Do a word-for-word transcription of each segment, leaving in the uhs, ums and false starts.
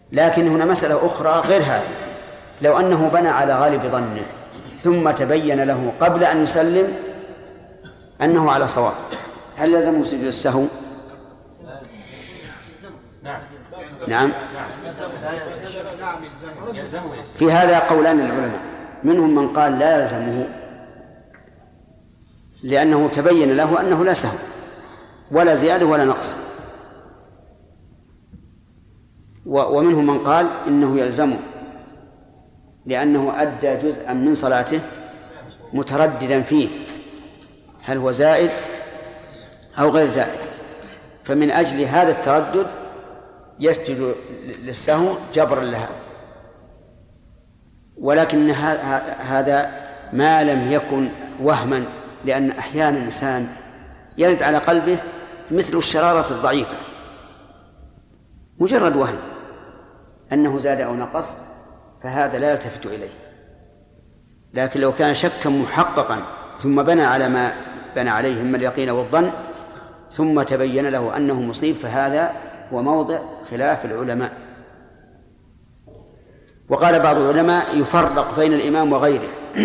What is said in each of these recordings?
لكن هنا مسألة أخرى غير هذه. لو أنه بنى على غالب ظنه ثم تبين له قبل أن يسلم أنه على صواب، هل يلزمه سجود السهو؟ نعم. في هذا قولان للعلماء، منهم من قال لا يلزمه لأنه تبين له أنه لا سهو ولا زيادة ولا نقص، ومنهم من قال إنه يلزمه لأنه أدى جزءا من صلاته مترددا فيه هل هو زائد أو غير زائد، فمن أجل هذا التردد يسجد للسهو جبرا لها. ولكن هذا ما لم يكن وهما، لأن أحيانا الإنسان يرد على قلبه مثل الشرارة الضعيفة، مجرد وهم أنه زاد أو نقص، فهذا لا يلتفت إليه. لكن لو كان شكا محققا ثم بنى على ما بنى عليه من اليقين والظن ثم تبين له أنه مصيب، فهذا هو موضع خلاف العلماء. وقال بعض العلماء يفرق بين الإمام وغيره،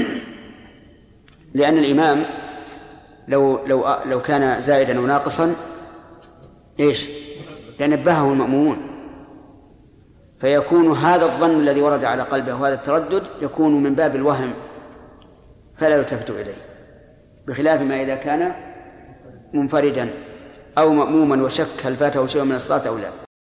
لأن الإمام لو لو لو كان زائدا أو ناقصا إيش لنبهه المأمومون، فيكون هذا الظن الذي ورد على قلبه وهذا التردد يكون من باب الوهم فلا يلتفت إليه، بخلاف ما إذا كان منفردا أو مأموما وشك هل فاته شيء من الصلاة أو لا.